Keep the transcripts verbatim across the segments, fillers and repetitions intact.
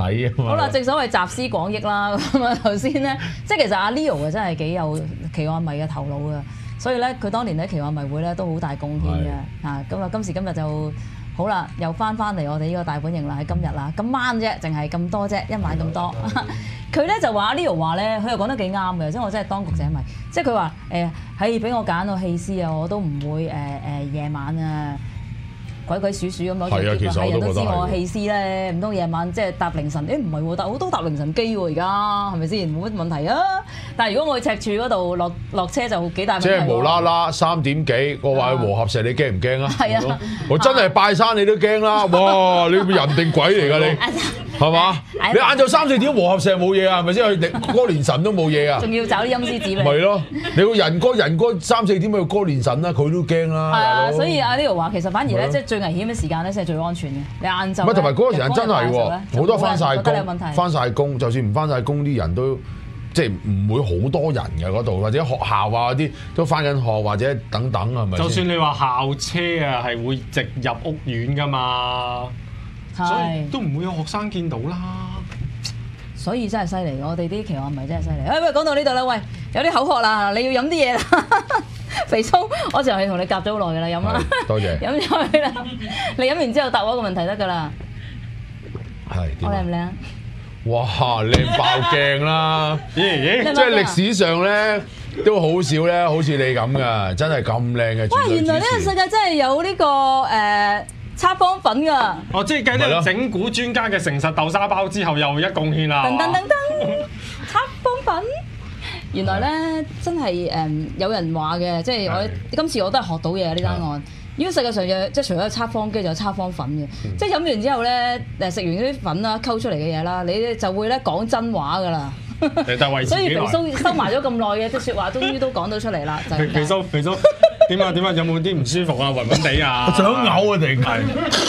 睇啊嘛。 好啦，正所謂集思廣益啦。咁啊頭先咧，即係其實阿 Leo 啊真係幾有奇案迷嘅頭腦嘅，所以咧佢當年咧奇案迷會咧都好大貢獻嘅嚇。咁啊今時今日就好啦，又翻翻嚟我哋呢個大本營啦，喺今日啦，今晚啫，淨係咁多啫，一晚咁多。佢咧就話阿 Leo 話咧，佢又講得幾啱嘅，即係我真係當局者迷，即係佢話誒係俾我揀個戲師啊，我都唔會誒誒、呃、夜晚啊。鬼鬼祟祟咁攞住碟啊！係人都知我戲師咧，唔通夜晚即係搭凌晨？誒唔係喎，搭好多搭凌晨機喎，而家係咪先？冇乜問題啊！但係如果我去赤柱嗰度落落車就幾大問題。 即係無啦啦三點幾，我話去和合石，你驚唔驚啊？ 係啊！ 我真係拜山你都驚啦！哇！你人定鬼嚟㗎你？係嘛？你晏晝三四點和合石冇嘢啊？係咪先？去歌連神都冇嘢啊？ 仲要找啲陰司紙嚟。 咪咯！你個人哥人哥三四點去歌連神啦，佢都驚啦。 係啊，所以阿 Leo 話其實反而咧，即係最危險嘅時間咧，先係最安全嘅。你晏晝。 唔係同埋嗰個時間真係喎，好多翻晒工，翻晒工，就算唔翻晒工，啲人都即係唔會好多人嘅嗰度，或者學校啊嗰啲都翻緊學或者等等係咪？ 就算你話校車啊，係會直入屋苑㗎嘛。所以都唔會有學生見到啦。 所以真係犀利，我哋啲奇案迷真係犀利。誒喂，講到呢度啦，喂，有啲口渴啦，你要飲啲嘢啦。肥蘇，我就係同你夾咗好耐㗎啦，飲啦。 多謝。 飲咗去啦，你飲完之後答我一個問題得㗎啦。 係。 我靚唔靚？ 哇！靚爆鏡啦！即係歷史上咧都好少咧，好似你咁㗎，真係咁靚嘅。 哇！原來呢個世界真係有呢個誒。測謊粉㗎！ 哦，即係計呢個整蠱專家嘅誠實豆沙包之後，又一貢獻啦！ 噔噔噔噔，測謊粉！原來咧真係誒有人話嘅，即係我今次我都係學到嘢呢單案。如果世界上有即係除咗測謊機，就有測謊粉嘅。即係飲完之後咧，誒食完啲粉啦，溝出嚟嘅嘢啦，你就會咧講真話㗎啦。所以肥蘇收埋咗咁耐嘅啲説話，終於都講到出嚟啦。就係肥蘇，肥蘇點啊點啊？有冇啲唔舒服啊？暈暈地啊？ 想嘔啊！定係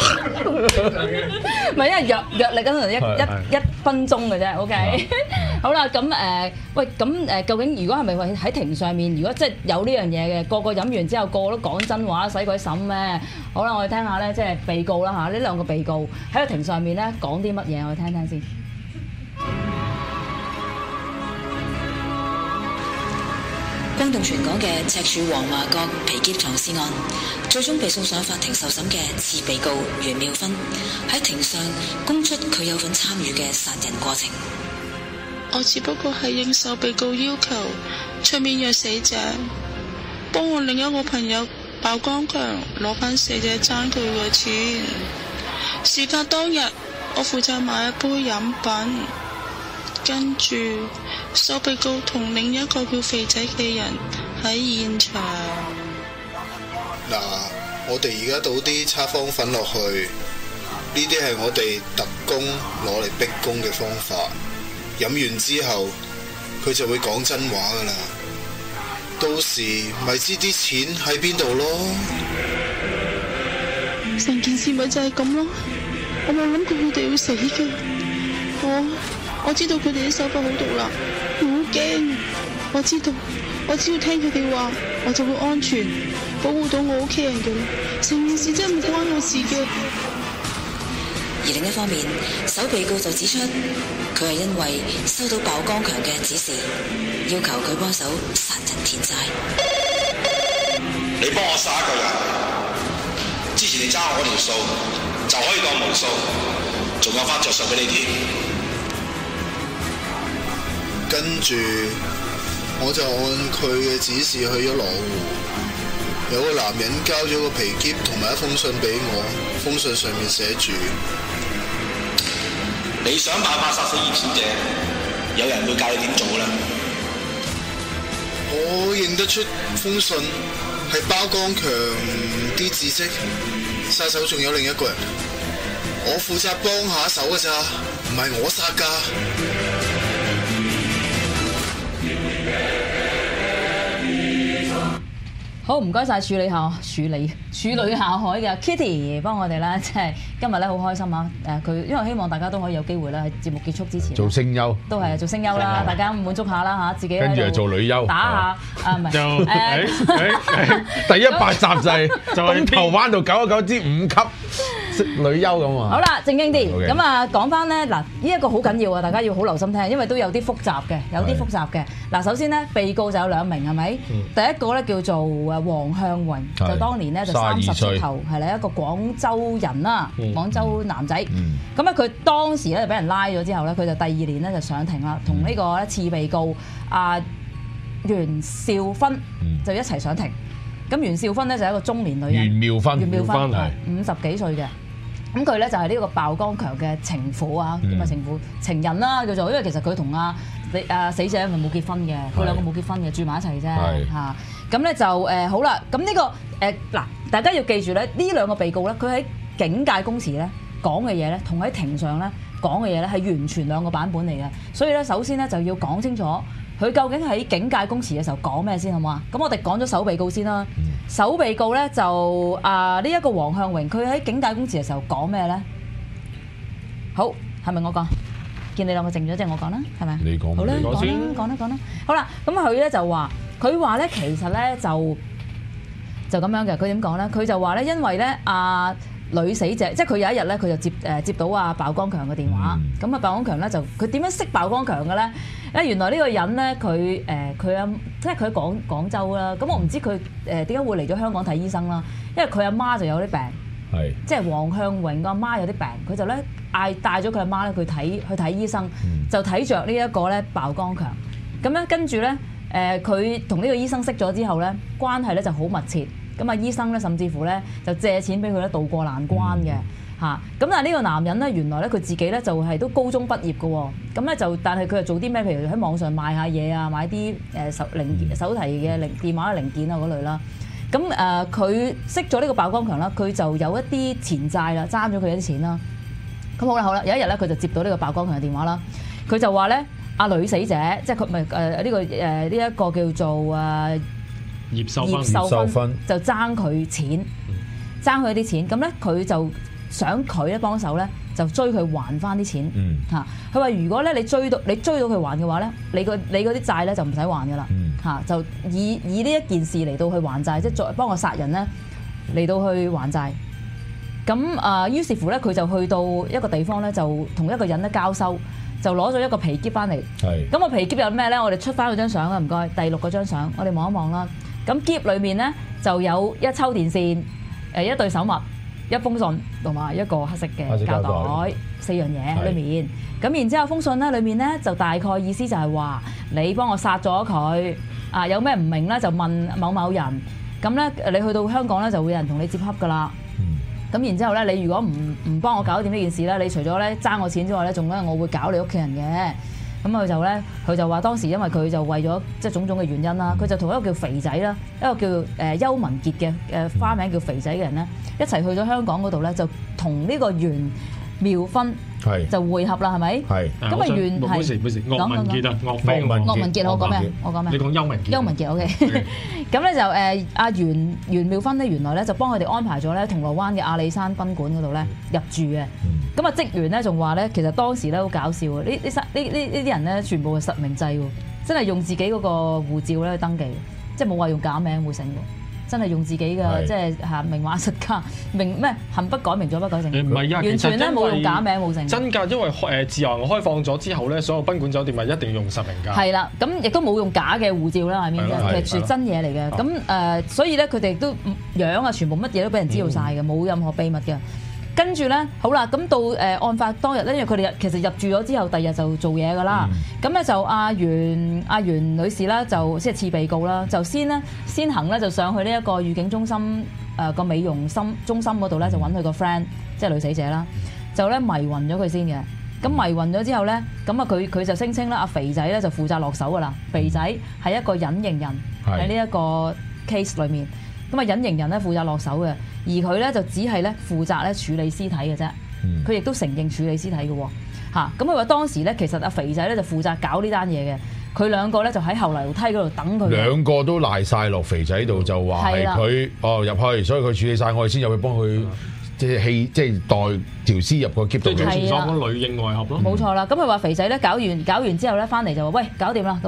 唔係因為藥藥力嗰陣一一一分鐘嘅啫。OK，好啦，咁誒喂，咁誒究竟如果係咪喺喺庭上面，如果即係有呢樣嘢嘅，個個飲完之後個個都講真話，使鬼審咩？好啦，我哋聽下咧，即係被告啦嚇，呢兩個被告喺個庭上面咧講啲乜嘢，我哋聽聽先。 轟動全港嘅赤柱黃麻角皮篋藏屍案，最終被送上法庭受審嘅次被告袁妙芬喺庭上供出佢有份參與嘅殺人過程。 我只不過係應受被告要求，出面約死者，幫我另一個朋友鮑光強攞翻死者爭佢嘅錢。事發當日，我負責買一杯飲品。跟住，受被告同另一個叫肥仔嘅人喺現場。 嗱，我哋而家倒啲測謊粉落去，呢啲係我哋特工攞嚟逼供嘅方法。飲完之後，佢就會講真話噶啦。到時咪知啲錢喺邊度咯。 成件事咪就係咁咯。我冇諗過佢哋會死嘅。我。我知道佢哋啲手法好毒辣，好驚。我知道，我只要聽佢哋話，我就會安全，保護到我屋企人嘅。成件事真係唔關我事嘅。 而另一方面，首被告就指出，佢係因為收到鮑光強嘅指示，要求佢幫手殺人填債。 你幫我殺一個人，之前你爭我條數，就可以當無數，仲有翻着數俾你添。 跟住我就按佢嘅指示去咗羅湖，有個男人交咗個皮篋同埋一封信俾我，封信上面寫住： 你想辦法殺死葉小姐，有人會教你點做啦。 我認得出封信係鮑光強啲字跡，殺手仲有另一個人，我負責幫下手㗎咋，唔係我殺㗎。 好，唔該晒處理下處理處女下海嘅 Kitty 幫我哋啦，即係今日咧好開心啊！誒佢因為希望大家都可以有機會咧喺節目結束之前做聲優， 都係做聲優啦，大家滿足下啦嚇，自己跟住係做女優打下啊唔係就誒第一百集就係就係頭彎到九一九之五級。 女優咁啊。 好啦，正經啲， Okay. 咁啊講翻咧，嗱呢一個好緊要啊，大家要好留心聽，因為都有啲複雜嘅，有啲複雜嘅。嗱，首先咧，被告就有兩名係咪？第一個咧叫做誒黃向榮，就當年咧就三十出頭，係啦一個廣州人啦，廣州男仔。咁啊佢當時咧就俾人拉咗之後咧，佢就第二年咧就上庭啦，同呢個咧次被告阿袁兆芬就一齊上庭。咁袁兆芬咧就係一個中年女人， 袁妙芬， 袁妙芬係五十幾歲嘅。咁佢咧就係呢個鮑光強嘅情婦啊，咁啊情婦情人啦叫做，因為其實佢同阿阿死者咪冇結婚嘅，佢兩個冇結婚嘅，住埋一齊啫嚇。咁咧就誒好啦，咁呢個誒嗱，大家要記住咧，呢兩個被告咧，佢喺警戒公詞咧講嘅嘢咧，同喺庭上咧講嘅嘢咧係完全兩個版本嚟嘅，所以咧首先咧就要講清楚佢究竟喺警戒公詞嘅時候講咩先好唔好啊？咁我哋講咗首被告先啦。首被告咧就啊呢一個黃向榮，佢喺警戒公詞嘅時候講咩咧？好，係咪我講？見你兩個靜咗，即係我講啦，係咪？ 你講， 好啦， 你講先， 講啦，講啦。好啦，咁佢咧就話，佢話咧其實咧就就咁樣嘅。佢點講咧？佢就話咧，因為咧啊女死者，即係佢有一日咧，佢就接誒接到阿鮑光強嘅電話。咁啊，鮑光強咧就佢點樣識鮑光強嘅咧？咧原來呢個人咧，佢誒佢阿即係佢喺廣廣州啦。咁我唔知佢誒點解會嚟咗香港睇醫生啦。因為佢阿媽就有啲病， 係即係黃向榮個阿媽有啲病，佢就咧嗌帶咗佢阿媽咧去睇去睇醫生，就睇着呢一個咧鮑光強。咁樣跟住咧誒，佢同呢個醫生識咗之後咧，關係咧就好密切。咁啊，醫生咧甚至乎咧就借錢俾佢咧渡過難關嘅嚇。咁但係呢個男人咧，原來咧佢自己咧就係都高中畢業嘅喎。咁咧就但係佢係做啲咩？譬如喺網上賣下嘢啊，買啲誒手零件、手提嘅零電話嘅零件啊嗰類啦。咁誒佢識咗呢個鮑光強啦，佢就有一啲錢債啦，爭咗佢一啲錢啦。咁好啦好啦，有一日咧佢就接到呢個鮑光強嘅電話啦，佢就話咧阿女死者，即係佢咪誒呢個誒呢一個叫做誒。 葉秀芬， 葉秀芬就爭佢錢，爭佢啲錢，咁咧佢就想佢咧幫手咧，就追佢還翻啲錢嚇。佢話、嗯、如果咧你追到你追到佢還嘅話咧，你個你嗰啲債咧就唔使還噶啦嚇，就以以呢一件事嚟到去還債，即係再幫我殺人咧嚟到去還債。咁啊，於是乎咧佢就去到一個地方咧，就同一個人咧交收，就攞咗一個皮篋翻嚟。係咁個皮篋有咩咧？我哋出翻嗰張相啊，唔該，第六嗰張相，我哋望一望啦。咁篋裏面咧就有一抽電線、誒一對手襪、一封信同埋一個黑色嘅膠袋，四樣嘢喺裏面。咁然之後封信咧裏面咧就大概意思就係話你幫我殺咗佢啊，有咩唔明咧就問某某人。咁咧你去到香港咧就會有人同你接洽噶啦。咁、嗯、然之後咧你如果唔唔幫我搞掂呢件事咧，你除咗咧爭我錢之外咧，仲咧我會搞你屋企人嘅。咁佢就咧，佢就話當時因為佢就為咗即係種種嘅原因啦，佢就同一個叫肥仔啦，一個叫誒邱文傑嘅誒花名叫肥仔嘅人咧，一齊去咗香港嗰度咧，就同呢個袁妙芬就會合啦，係咪？係。咁啊袁係講講講。岳文傑啊，岳飛。 岳文傑，我講咩？我講咩？ 你講邱文傑。 邱文傑 OK。咁咧就誒阿袁袁妙芬咧，原來咧就幫佢哋安排咗咧銅鑼灣嘅阿里山賓館嗰度咧入住嘅。咁啊職員咧仲話咧，其實當時咧好搞笑啊！呢呢呢呢呢啲人咧全部係實名制喎，真係用自己嗰個護照咧去登記，即係冇話用假名會成喎，真係用自己嘅即係嚇明碼實價，明咩行不改名左不改姓， 唔係啊， 完全咧冇用假名冇成。 真㗎，因為誒自由行開放咗之後咧，所有賓館酒店咪一定要用實名㗎。係啦，咁亦都冇用假嘅護照啦，係咪？其實係真嘢嚟嘅。咁誒，所以咧佢哋都樣啊，全部乜嘢都俾人知道晒嘅，冇任何秘密嘅。跟住咧，好啦，咁到誒案發當日咧，因為佢哋其實入住咗之後，第二日就做嘢噶啦。咁咧、嗯、就阿袁阿袁女士啦，就即係次被告啦，就先咧先行咧就上去呢一個預警中心誒個、呃、美容心中心嗰度咧，就揾佢個 friend，即係女死者啦，就咧迷暈咗佢先嘅。咁迷暈咗之後咧，咁啊佢佢就聲稱啦，阿肥仔咧就負責落手噶啦。肥仔係一個隱形人喺呢一個 case 裏面，咁啊隱形人咧負責落手嘅。而佢咧就只係咧負責咧處理屍體嘅啫，佢亦、嗯、都承認處理屍體嘅喎，嚇咁佢話當時咧其實阿肥仔咧就負責搞呢單嘢嘅，佢兩個咧就喺後樓梯嗰度等佢。兩個都賴晒落肥仔度，就話係佢哦入去，所以佢處理晒，我哋先入去幫佢即係氣即係代條屍入個喼度。即係前所講裏應外合咯。冇錯啦，咁佢話肥仔咧搞完搞完之後咧翻嚟就話喂搞掂啦咁。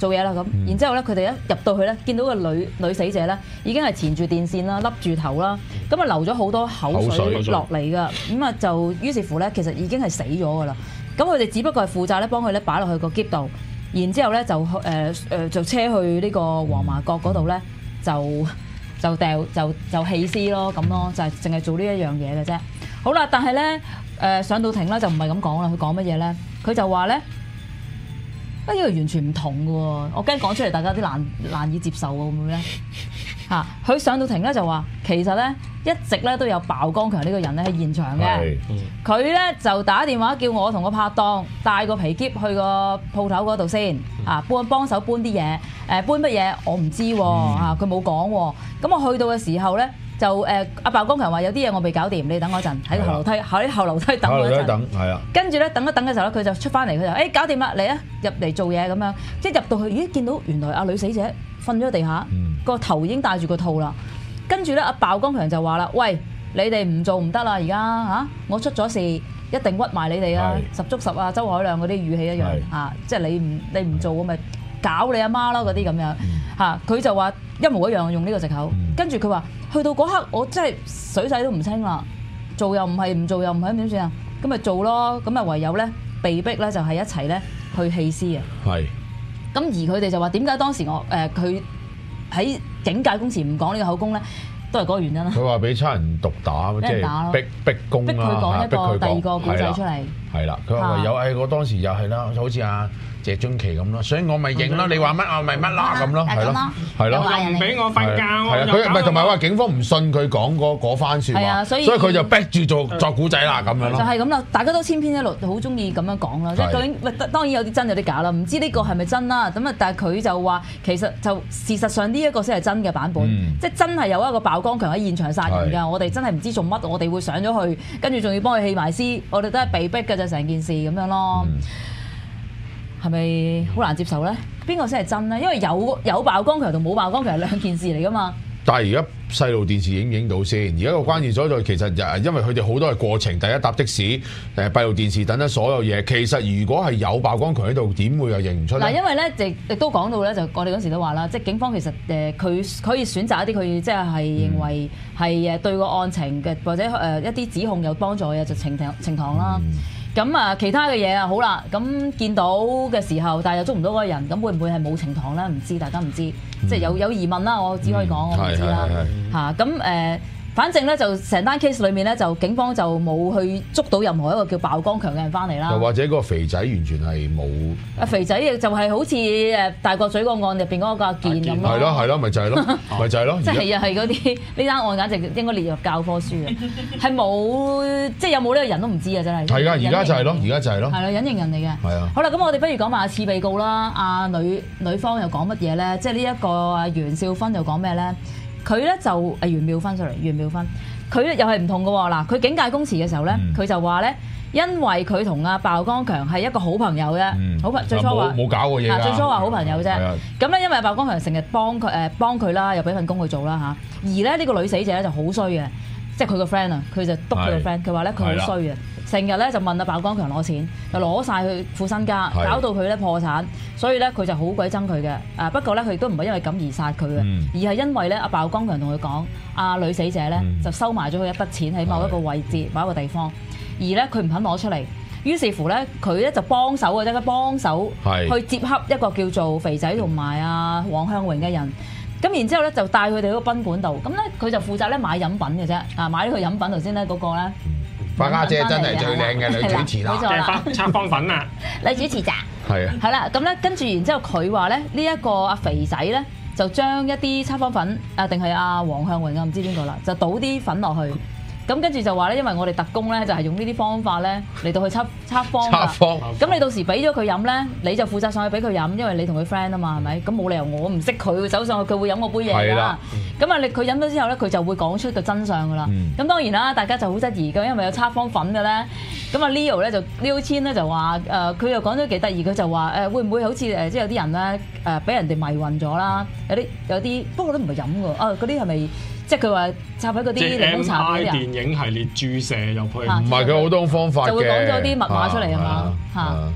做嘢啦咁。然之後咧，佢哋一入到去咧，見到個女女死者咧已經係纏住電線啦，笠住頭啦，咁啊流咗好多口水落嚟㗎。咁啊就於是乎咧，其實已經係死咗㗎啦。咁佢哋只不過係負責咧幫佢咧擺落去個篋度，然之後咧就誒誒、呃、就車去呢個黃麻角嗰度咧就就掉就就棄屍咯咁咯，就係淨係做呢一樣嘢嘅啫。好啦，但係咧誒上到庭咧就唔係咁講啦，佢講乜嘢咧？佢就話咧，啊呢個完全唔同嘅喎，我驚講出嚟大家啲難難以接受喎，會唔會咧？嚇，佢上到庭咧就話，其實咧一直咧都有鮑光強呢個人咧喺現場嘅，佢咧就打電話叫我同個拍檔帶個皮篋去個鋪頭嗰度先，啊搬幫手搬啲嘢，誒搬乜嘢我唔知喎，啊佢冇講喎，咁我去到嘅時候咧。就誒阿鮑光強話有啲嘢我未搞掂，你等我陣喺個後樓梯喺後樓梯等我一陣。等係啊。跟住咧等一等嘅時候咧，佢就出翻嚟，佢就誒、欸、搞掂啦，嚟啊入嚟做嘢咁樣。即係入到去，咦見到原來阿女死者瞓咗喺地下，個、嗯、頭已經戴住個套啦。跟住咧阿鮑光強就話啦：喂，你哋唔做唔得啦，而家嚇我出咗事，一定屈埋你哋啦，十足十啊，周凱亮嗰啲語氣一樣啊，即係你唔你唔做我咪搞你阿媽咯嗰啲咁樣嚇。佢、嗯、就話一模一樣用呢個藉口，跟住佢話。去到嗰刻，我真係水洗都唔清啦，做又唔係，唔做又唔係，咁點算啊？咁咪做咯，咁咪唯有咧被逼咧就係一齊咧去棄屍啊！係。咁而佢哋就話點解當時我誒佢喺警戒工時唔講呢個口供咧，都係嗰個原因啦。佢話俾差人毒打，即係逼逼供啦，逼佢講一個第二個故仔出嚟。係啦，佢話唯有誒，我當時又係啦，好似阿謝津琪咁咯，所以我咪認咯，你話乜我咪乜啦咁咯，係咯，係咯，又唔俾我瞓覺，係啊，佢唔係同埋話警方唔信佢講嗰嗰番説話，所以佢就逼住做作古仔啦咁樣咯。就係咁啦，大家都千篇一律，好中意咁樣講啦，即係究竟喂當然有啲真有啲假啦，唔知呢個係咪真啦？咁啊，但係佢就話其實就事實上呢一個先係真嘅版本，即係真係有一個鮑光強喺現場殺人㗎，我哋真係唔知做乜，我哋會上咗去，跟住仲要幫佢棄埋屍，我哋都係被逼嘅就成件事咁樣咯。係咪好難接受咧？邊個先係真咧？因為有有鮑光強同冇鮑光強係兩件事嚟噶嘛。但係而家細路電視影唔影到先？而家個關鍵所在其實就因為佢哋好多係過程，第一搭的士、誒閉路電視等等所有嘢。其實如果係有鮑光強喺度，點會又認唔出咧？嗱，因為咧亦亦都講到咧，就我哋嗰時都話啦，即係警方其實誒佢可以選擇一啲佢即係係認為係誒對個案情嘅或者誒一啲指控有幫助嘅就呈堂呈堂啦。嗯咁啊，其他嘅嘢啊，好啦，咁見到嘅時候，但係又捉唔到嗰個人，咁會唔會係冇呈堂咧？唔知，大家唔知，嗯、即係有有疑問啦。我只可以講，嗯、我唔知啦。嚇，咁誒。反正咧就成單 case 裏面咧就警方就冇去捉到任何一個叫鮑光強嘅人翻嚟啦。又或者個肥仔完全係冇。啊肥仔就係好似誒大角咀個案入邊嗰個阿健咁咯。係咯係咯，咪就係咯，咪就係咯。即係又係嗰啲呢單案簡直應該列入教科書嘅，係冇即係有冇呢個人都唔知啊！真係。係㗎，而家就係咯，而家就係咯。係啦，隱形人嚟嘅。係啊。好啦，咁我哋不如講埋阿次被告啦。阿女女方又講乜嘢咧？即係呢一個阿袁少芬又講咩咧？佢咧就誒袁妙芬 sorry 袁妙芬，佢咧又係唔同嘅喎。嗱，佢警戒公詞嘅時候咧，佢、嗯、就話咧，因為佢同阿鮑光強係一個好朋友啫，嗯、好朋最初話冇搞過嘢㗎，最初話好朋友啫。咁咧，因為鮑光強成日幫佢誒幫佢啦，又俾份工佢做啦嚇。而咧呢、這個女死者咧就好衰嘅，即係佢個 friend 啊，佢就督佢個 friend，佢話咧佢好衰嘅。成日咧就問阿鮑光強攞錢，就攞晒佢副身家，搞到佢咧破產，所以咧佢就好鬼憎佢嘅。啊不過咧佢亦都唔係因為咁而殺佢嘅，嗯、而係因為咧阿鮑光強同佢講，阿女死者咧、嗯、就收埋咗佢一筆錢喺某一個位置、某一個地方，而咧佢唔肯攞出嚟，於是乎咧佢咧就幫手嘅啫，佢幫手去接洽一個叫做肥仔同埋阿黃向榮嘅人。咁然之後咧就帶佢哋嗰個賓館度，咁咧佢就負責咧買飲品嘅啫，啊買呢個飲品頭先咧嗰個咧。花家姐真係最靚嘅女主持啦，嘅測方粉啊，女主持咋？係啊，係啦，咁咧跟住然之後佢話咧呢一個阿肥仔咧就將一啲測方粉啊定係阿黃向榮啊唔知邊個啦，就倒啲粉落去。咁跟住就話咧，因為我哋特工咧就係用呢啲方法咧嚟到去測測謊㗎。測謊。咁你到時俾咗佢飲咧，你就負責上去俾佢飲，因為你同佢 friend 啊嘛，係咪？咁冇理由我唔識佢走上去，佢會飲我杯嘢㗎。係啦。咁啊，你佢飲咗之後咧，佢就會講出個真相㗎啦。咁當然啦，大家就好質疑㗎，因為有測謊粉嘅咧。咁啊 Leo 咧就 Leo Chin 咧就話誒，佢又講咗幾得意，佢就話誒會唔會好似誒即係有啲人咧誒俾人哋迷暈咗啦？有啲有啲，不過都唔係飲㗎。啊，嗰啲係咪？即係佢話插喺嗰啲檸檬茶俾人。電影系列注射入去，唔係佢好多方法嘅。就會講咗啲密碼出嚟係嘛嚇。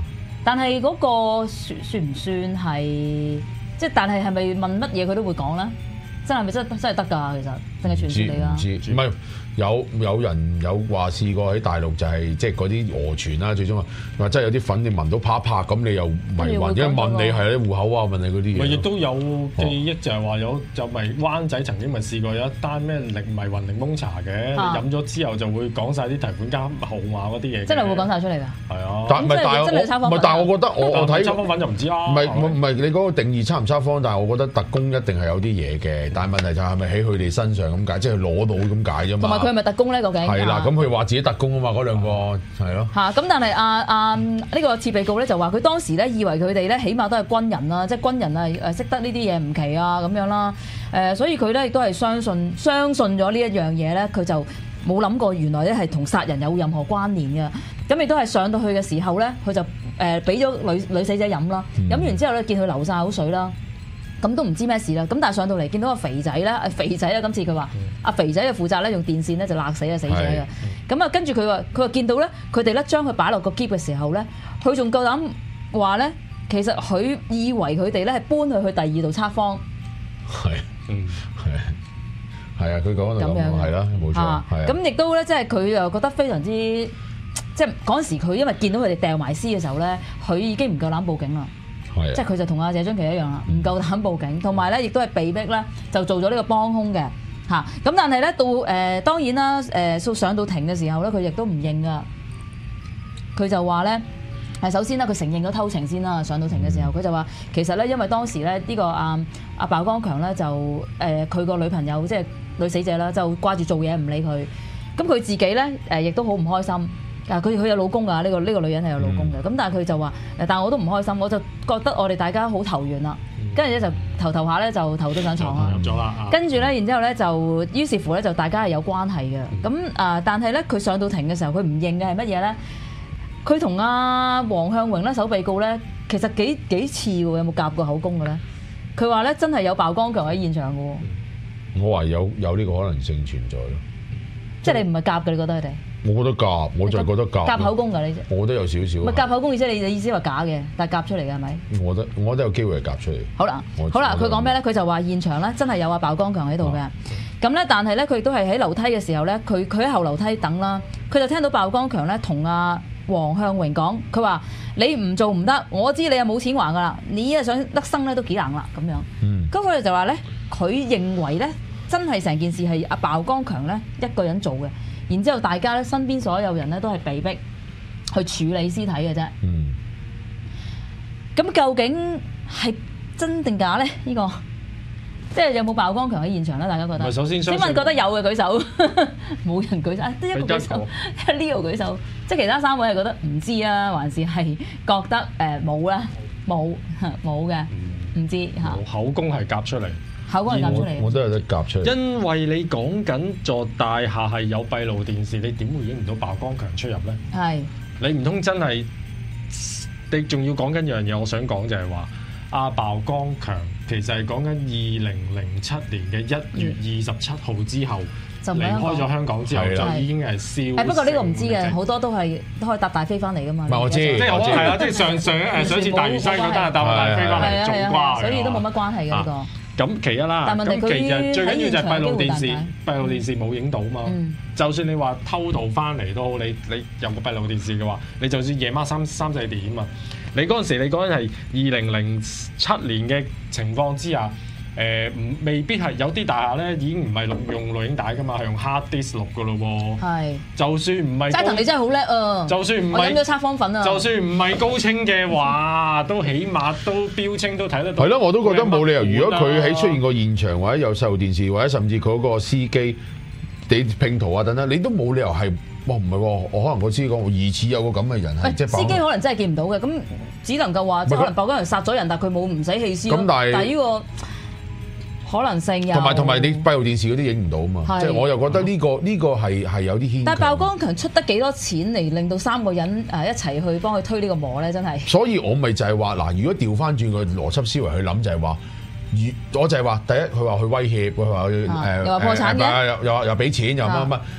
但係嗰個算算唔算係即係？但係係咪問乜嘢佢都會講咧？真係咪真真係得㗎？其實定係傳説嚟㗎？ 唔知唔係有有人有話試過喺大陸就係即係嗰啲訛傳啦，最終話真係有啲粉你聞到啪啪咁，你又迷暈，因為問你係啲戶口啊，問你嗰啲嘢。 咪亦都有記憶就係話有就咪灣仔曾經咪試過有一單咩檸迷暈檸檬茶嘅，飲咗之後就會講晒啲提款卡號碼嗰啲嘢。 真係會講晒出嚟㗎？ 係啊。 但唔係但係我唔係但係我覺得我我睇測謊粉就唔知啦。 唔係唔係你嗰個定義測唔測謊？但係我覺得特工一定係有啲嘢嘅，但係問題就係咪喺佢哋身上咁解，即係攞到咁解啫嘛。 同埋佢係咪特工咧？究竟？ 係啦，咁佢話自己特工啊嘛，嗰兩個係咯。嚇， 咁但係啊啊呢個次被告咧就話佢當時咧以為佢哋咧起碼都係軍人啦，即係軍人啊誒識得呢啲嘢唔奇啊咁樣啦。誒所以佢咧亦都係相信相信咗呢一樣嘢咧，佢就冇諗過原來咧係同殺人有任何關聯嘅。咁亦都係上到去嘅時候咧，佢就誒俾咗女女死者飲啦，飲完之後咧見佢流晒口水啦。咁都唔知咩事啦，咁但係上到嚟見到個肥仔咧，肥仔啊，今次佢話阿肥仔就負責咧用電線咧就勒死啊死者嘅，咁啊跟住佢話佢話見到咧佢哋咧將佢擺落個篋嘅時候咧，佢仲夠膽話咧，其實佢以為佢哋咧係搬佢去第二度測謊， 係，嗯係，係啊，佢講到咁樣係啦，冇錯，係啊， 咁亦都咧即係佢又覺得非常之，即係嗰陣時佢因為見到佢哋掉埋屍嘅時候咧，佢已經唔夠膽報警啦。即係佢就同阿謝津琪一樣啦，唔夠膽報警，同埋咧亦都係被逼咧就做咗呢個幫兇嘅嚇。咁但係咧到誒、呃、當然啦誒，到、呃、上到庭嘅時候咧，佢亦都唔認噶。佢就話咧誒，首先咧佢承認咗偷情先啦。上到庭嘅時候，佢就話其實咧因為當時咧呢、呢個阿阿鮑光強咧就誒佢個女朋友即係女死者啦，就掛住做嘢唔理佢。咁佢自己咧誒亦都好唔開心。啊！佢佢有老公㗎，呢、呢個呢、呢個女人係有老公嘅。咁、嗯、但係佢就話，但我都唔開心，我就覺得我哋大家好投緣啦。跟住咧就頭頭下咧就頭都上床啦。入咗啦。跟住咧，然之後咧就於是乎咧就大家係有關係嘅。咁啊、嗯，但係咧佢上到庭嘅時候，佢唔認嘅係乜嘢咧？佢同阿黃向榮咧首被告咧，其實幾幾似喎，有冇夾過口供嘅咧？佢話咧真係有鮑光強喺現場嘅喎。我話有有呢個可能性存在咯。即係你唔係夾嘅，你覺得佢哋？我覺得夾，我就係覺得夾。夾口供㗎，你啫。我覺得有少少。唔係夾口供意思，你你意思話假嘅，但係夾出嚟嘅係咪？我覺得我覺得有機會係夾出嚟。好啦，好啦，佢講咩咧？佢就話現場咧真係有阿鮑光強喺度嘅。咁咧、啊，但係咧佢亦都係喺樓梯嘅時候咧，佢佢喺後樓梯等啦，佢就聽到鮑光強咧同阿黃向榮講，佢話你唔做唔得，我知你係冇錢還㗎啦，你啊想得生咧都幾難啦咁樣。嗯。咁佢哋就話咧，佢認為咧真係成件事係阿鮑光強咧一個人做嘅。然之後，大家咧身邊所有人咧都係被逼去處理屍體嘅啫。嗯。咁究竟係真定假咧？呢、這個即係有冇鮑光強喺現場咧？大家覺得？首先，請問覺得有嘅舉手，冇人舉手，得一個舉手，Leo 舉手。即係其他三位係覺得唔知啊，還是係覺得誒冇啦，冇冇嘅，唔知嚇。 口供係夾出嚟。 口供係夾出嚟， 我都有得夾出嚟。因為你講緊座大廈係有閉路電視，你點會影唔到鮑光強出入咧？係你唔通真係？你仲要講緊樣嘢，我想講就係話阿鮑光強其實係講緊二零零七年嘅一月二十七號之後。就離開咗香港之後，就已經係消。誒不過呢個唔知嘅，好多都係都可以搭大飛翻嚟噶嘛。唔係我知，即係我係啦，即係上上誒上次大嶼山嗰單係搭大飛翻嚟做瓜，所以都冇乜關係嘅呢個。咁其一啦，咁其實最緊要就係閉路電視，閉路電視冇影到嘛。就算你話偷渡翻嚟都好，你你有個閉路電視嘅話，你就算夜晚三三四點啊，你嗰陣時你講緊係二零零七年嘅情況之下。誒唔、呃、未必係有啲大廈咧，已經唔係錄用錄影帶噶嘛，係用 hard disk 錄噶咯喎。係是，就算唔係，齋藤你真係好叻啊！就算唔係，我飲咗測謊粉啊！就算唔係高清嘅話，都起碼都標清都睇得到。係咯，我都覺得冇理由。如果佢喺出現過現場，或者有細路電視，或者甚至佢嗰個司機地拼圖啊等等，你都冇理由係。哇，唔係喎，我可能我知講疑似有個咁嘅人係即係司機可能真係見唔到嘅，咁只能夠話即係可能鮑光強殺咗人，但係佢冇唔使棄屍。咁但係但係呢個。可能性有，同埋同埋你閉路電視嗰啲影唔到啊嘛，即係我又覺得呢個呢個係係有啲牽強。但係鮑光強出得幾多錢嚟令到三個人誒一齊去幫佢推呢個磨咧？真係。所以我咪就係話嗱，如果調翻轉個邏輯思維去諗，就係話，如我就係話，第一佢話去威脅，佢話誒又話破產嘅，又又又俾錢又乜乜。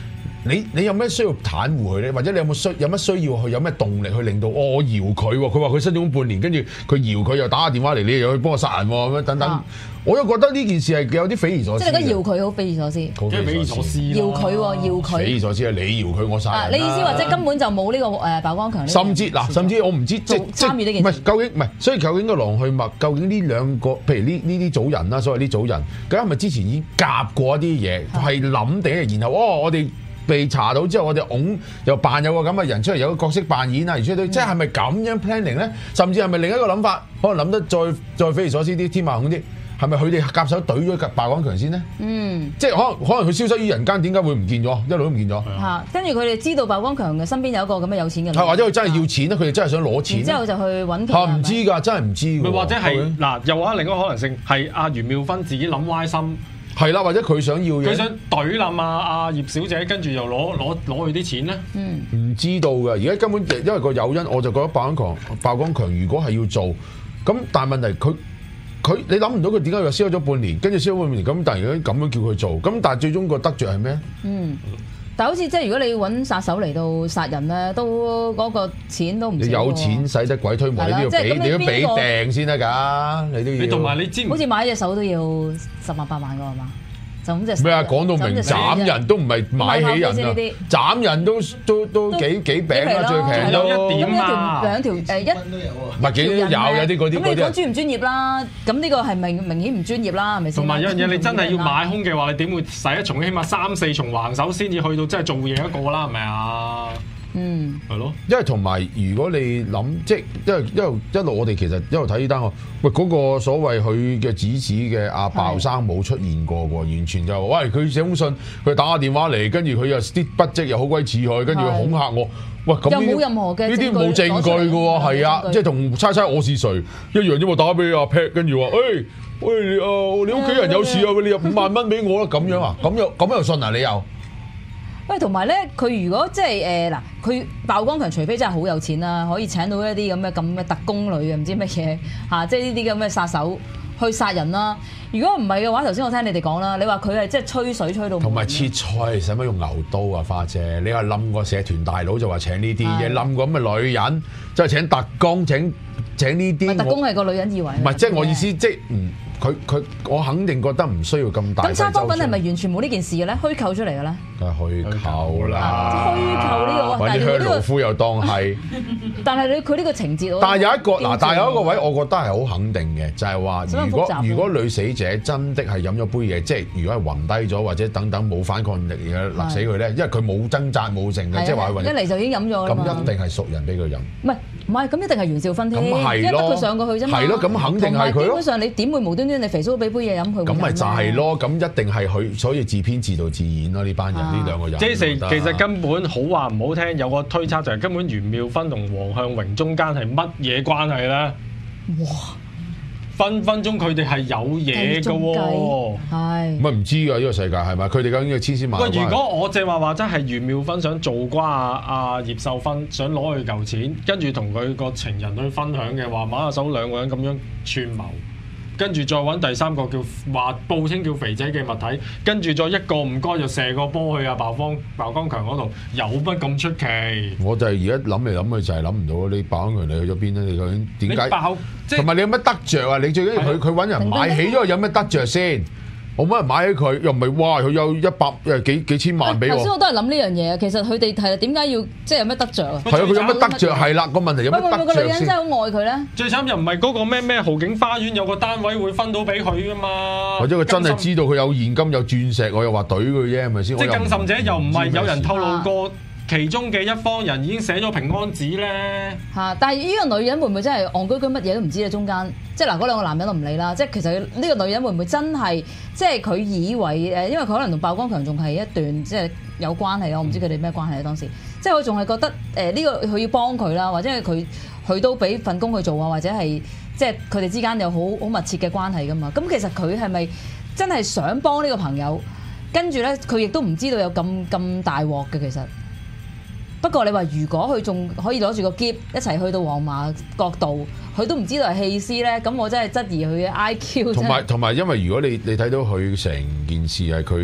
你你有咩需要袒護佢咧？或者你有冇需有乜需要去有咩動力去令到、哦、我搖佢？佢話佢失蹤半年，跟住佢搖佢又打個電話嚟，你又去幫我殺人咁樣等等。啊、我又覺得呢件事係有啲匪夷所思。即係你覺得搖佢好匪夷所思？ 好匪夷所思。 搖佢喎，搖佢。 匪夷所思啊！你搖佢，我殺人、啊。 你意思或者根本就冇呢個誒曝光強？ 甚至嗱，甚至我唔知即係參與呢件事。 唔係究竟唔係，所以究竟個狼去脈，究竟呢兩個，譬如呢呢啲組人啦，所謂呢組人，咁係咪之前已經夾過一啲嘢，係諗定嘅，然後哦，我哋被查到之後，我哋擁又扮有個咁嘅人出嚟，有個角色扮演啊，而出到，即係係咪咁樣 planning 咧？甚至係咪另一個諗法，可能諗得再再匪夷所思啲、天馬行空啲？係咪佢哋夾手懟咗曝光強先呢？嗯，即係可能可能佢消失於人間，點解會唔見咗？一路都唔見咗。 嚇，跟住佢哋知道曝光強嘅身邊有一個咁嘅有錢嘅。 係或者佢真係要錢咧？佢哋真係想攞錢。 之後就去揾佢。 嚇唔知㗎，真係唔知㗎。 或者係嗱，又話另一個可能性係阿袁妙芬自己諗歪心。 係啦，或者佢想要嘢。 佢想懟冧阿阿葉小姐，跟住又攞攞攞佢啲錢咧。 嗯。 唔知道㗎，而家根本因為個誘因，我就覺得曝光強曝光強如果係要做，咁但係問題佢。佢你諗唔到佢點解又燒咗半年，跟住燒咗半年咁，但係如果咁樣叫佢做，咁但係最終個得着係咩？嗯，但係好似即係如果你要揾殺手嚟到殺人咧，都嗰、嗰個錢都唔少。你有錢使得鬼推磨，你都要俾，你都俾訂先得㗎，你都要。你同埋你知唔？ 好似買一隻手都要十萬八萬㗎係嘛？ 咩啊？講到明斬人都唔係買起人啊！斬人都都都幾幾餅啦，最平都一點啊！兩條誒一蚊都有喎， 唔係幾都有有啲嗰啲。 咁你講專唔專業啦？咁呢個係明明顯唔專業啦，係咪先？ 同埋有樣嘢，你真係要買兇嘅話，你點會使一重？起碼三四重橫手先至去到真係做嘢一個啦，係咪啊？嗯，係咯， 因為同埋如果你諗，即係因為一路一路我哋其實一路睇呢單案，喂嗰、嗰個所謂佢嘅指使嘅阿鮑生冇出現過喎，完全就喂佢寫封信，佢打個電話嚟，跟住佢又啲筆跡又好鬼似佢，跟住恐嚇我，喂咁又冇任何嘅呢啲冇證據嘅喎，係啊，即係同猜猜我是誰一樣啫嘛，打俾阿 Pat， 跟住話誒喂誒你屋企人有事啊，你入五萬蚊俾我啦，咁樣啊，咁又咁又信啊你又？ 喂，同埋咧，佢如果即係誒嗱，佢曝光強，除非真係好有錢啦，可以請到一啲咁嘅咁嘅特工女嘅，唔知乜嘢嚇，即係呢啲咁嘅殺手去殺人啦。如果唔係嘅話，頭先我聽你哋講啦，你話佢係即係吹水吹到， 同埋切菜使乜用牛刀啊，花姐？你話冧個社團大佬就話請呢啲嘢，冧個咁嘅女人，即係請特工，請請呢啲。 特工係個女人以為。 唔係，即係我意思，即係唔。佢佢我肯定覺得唔需要咁大。 咁差方品係咪完全冇呢件事嘅咧？虛構出嚟嘅咧？ 梗係虛構啦！ 虛構呢個， 或者香爐夫又當係。 但係你佢呢個情節， 但係有一個嗱，但係有一個位，我覺得係好肯定嘅，就係話，如果如果女死者真的係飲咗杯嘢，即係如果係暈低咗或者等等冇反抗力而勒死佢咧，因為佢冇掙扎冇剩嘅，即係話一嚟就已經飲咗啦嘛。 咁一定係熟人俾佢飲。 唔係唔係，咁一定係袁兆芬添，因為得佢上過去啫嘛。 係咯，咁肯定係佢咯。基本上你點會無端端你肥叔俾杯嘢飲佢？ 咁咪就係咯，咁一定係佢，所以自編自導自演咯呢班人，呢兩個人。 即係其實根本好話唔好聽，有個推測就係根本袁妙芬同黃向榮中間係乜嘢關係咧？哇！分分鐘佢哋係有嘢嘅喎， 係乜唔知㗎？呢個世界係咪？佢哋究竟嘅千絲萬縷。 如果我正話話真係袁妙芬想做瓜啊啊葉秀芬，想攞佢嚿錢，跟住同佢個情人去分享嘅話，馬下手兩個人咁樣串謀。跟住再揾第三個叫話報稱叫肥仔嘅物體，跟住再一個唔該就射個波去啊鮑方鮑光強嗰度，有乜咁出奇？我就係而家諗嚟諗去就係諗唔到你鮑光強你去咗邊咧？你究竟點解？同埋你有乜得着啊？你最緊要佢佢揾人買起咗有乜得着先？我冇人買起佢，又唔係哇！佢有一百誒幾幾千萬俾我。頭先我都係諗呢樣嘢，其實佢哋係點解要即係有乜得着啊？係啊，佢有乜得着？係啦，個問題有乜得着先？會唔會個女人真係好愛佢咧？最慘又唔係嗰個咩咩豪景花園有個單位會分到俾佢噶嘛？或者佢真係知道佢有現金有鑽石，我又話懟佢啫，係咪先？即係更甚者又唔係有人透露過。其中嘅一方人已經寫咗平安紙咧嚇，但係呢個女人會唔會真係戇居居乜嘢都唔知咧？中間即係嗱，嗰兩個男人都唔理啦。即係其實呢個女人會唔會真係即係佢以為誒？因為佢可能同鮑光強仲係一段即係有關係咯。我唔知佢哋咩關係啊當時。即係佢仲係覺得誒呢、呃呢個佢要幫佢啦，或者係佢佢都俾份工去做啊，或者係即係佢哋之間有好好密切嘅關係噶嘛。咁其實佢係咪真係想幫呢個朋友？跟住咧，佢亦都唔知道有咁咁大鑊嘅其實。不過你話如果佢仲可以攞住個喼一齊去到黃麻角度，佢都唔知道係棄屍咧，咁我真係質疑佢嘅 I Q。同埋同埋，因為如果你你睇到佢成件事係佢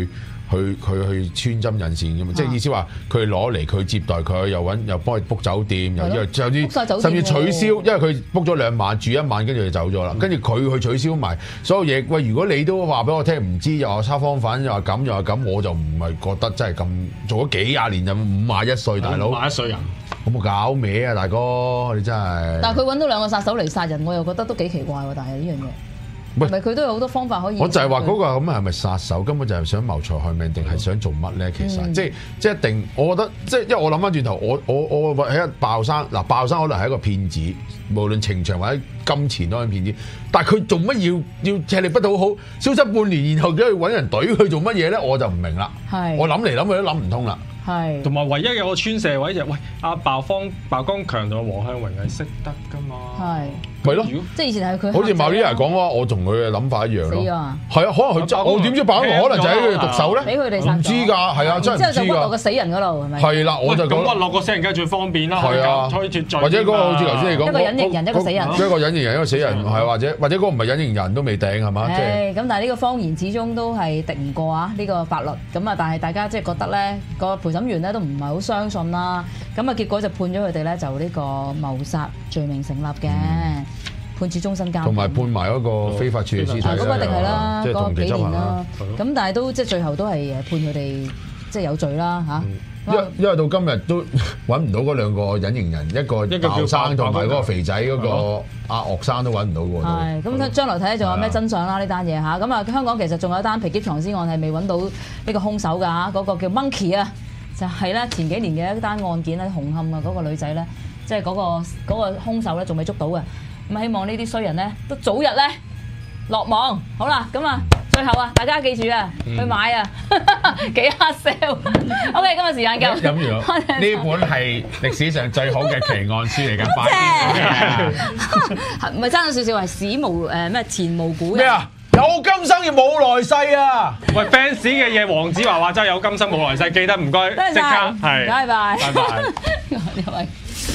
去去去穿針引線㗎嘛，即係意思話佢攞嚟佢接待佢，又揾又幫佢 book 酒店，又又啲甚至取消，因為佢 book 咗兩晚住一晚，跟住就走咗啦。跟住佢去取消埋所有嘢。喂，如果你都話俾我聽唔知，又話叉方粉，又話咁又話咁，我就唔係覺得真係咁做咗幾廿年就五廿一歲大佬， 五廿一歲人， 有冇搞歪啊大哥？你真係。 但係佢揾到兩個殺手嚟殺人，我又覺得都幾奇怪喎。但係呢樣嘢。係咪佢都有好多方法可以？ 我就係話嗰個咁係咪殺手？根本就係想謀財害命，定係想做乜咧？其實、嗯、即係即係一定，我覺得即係因為我諗翻轉頭，我我我喺爆生嗱，爆生可能係一個騙子，無論情場或者金錢都係騙子。但係佢做乜要要吃力不討好，消失半年，然後走去揾人懟佢做乜嘢咧？我就唔明啦。係我諗嚟諗去都諗唔通啦。係同埋唯一有個穿射位就係、喂阿鮑方鮑光強同黃向榮係識得㗎嘛？係。咪咯， 即係以前係佢。 好似某啲人講話，我同佢嘅諗法一樣咯。係啊，可能佢我點知鮑可能就喺佢哋毒手咧？ 俾佢哋殺咗。唔知㗎， 係啊，真係唔知㗎。之後就屈落個死人嗰度係咪？ 係啦，我就咁屈落個死人梗係最方便啦。係啊，推脱罪。 或者嗰個好似頭先你講， 一個隱形人，一個死人。 一個隱形人，一個死人，係或者或者嗰個唔係隱形人都未定係嘛？即係咁，但係呢個謊言始終都係敵唔過啊！呢個法律咁啊，但係大家即係覺得咧，個陪審員咧都唔係好相信啦。咁啊，結果就判咗佢哋咧，就呢個謀殺罪名成立嘅。判處終身監，同埋判埋嗰個非法處理屍體啦， 嗰個一定係啦， 即係同期執行啦。咁但係都即係最後都係誒判佢哋即係有罪啦嚇。 因因為到今日都揾唔到嗰兩個隱形人，一個鮑生同埋嗰個肥仔嗰個阿岳生都揾唔到喎。 係咁，將來睇下仲有咩真相啦呢單嘢嚇。咁啊，香港其實仲有一單皮篋藏屍案係未揾到呢個兇手㗎嚇，嗰個叫 Monkey 啊，就係咧前幾年嘅一單案件咧，紅磡啊嗰個女仔咧，即係嗰個嗰個兇手咧仲未捉到嘅。咁希望呢啲衰人咧都早日咧落網。好啦，咁啊，最後啊，大家記住啊，去買啊，幾黑 sell。OK，今日時間夠。 飲完呢本係歷史上最好嘅奇案書嚟㗎，快啲！ 唔係爭咗少少，係史無誒咩前無古人。 咩啊？有今生亦冇來世啊！ 喂 ，fans 嘅嘢，黃子華話齋有今生冇來世，記得唔該，即刻係。 拜拜。 拜拜。 呢位。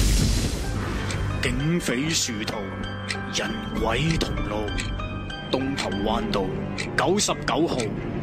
警匪殊途，人鬼同路，東頭灣道九十九號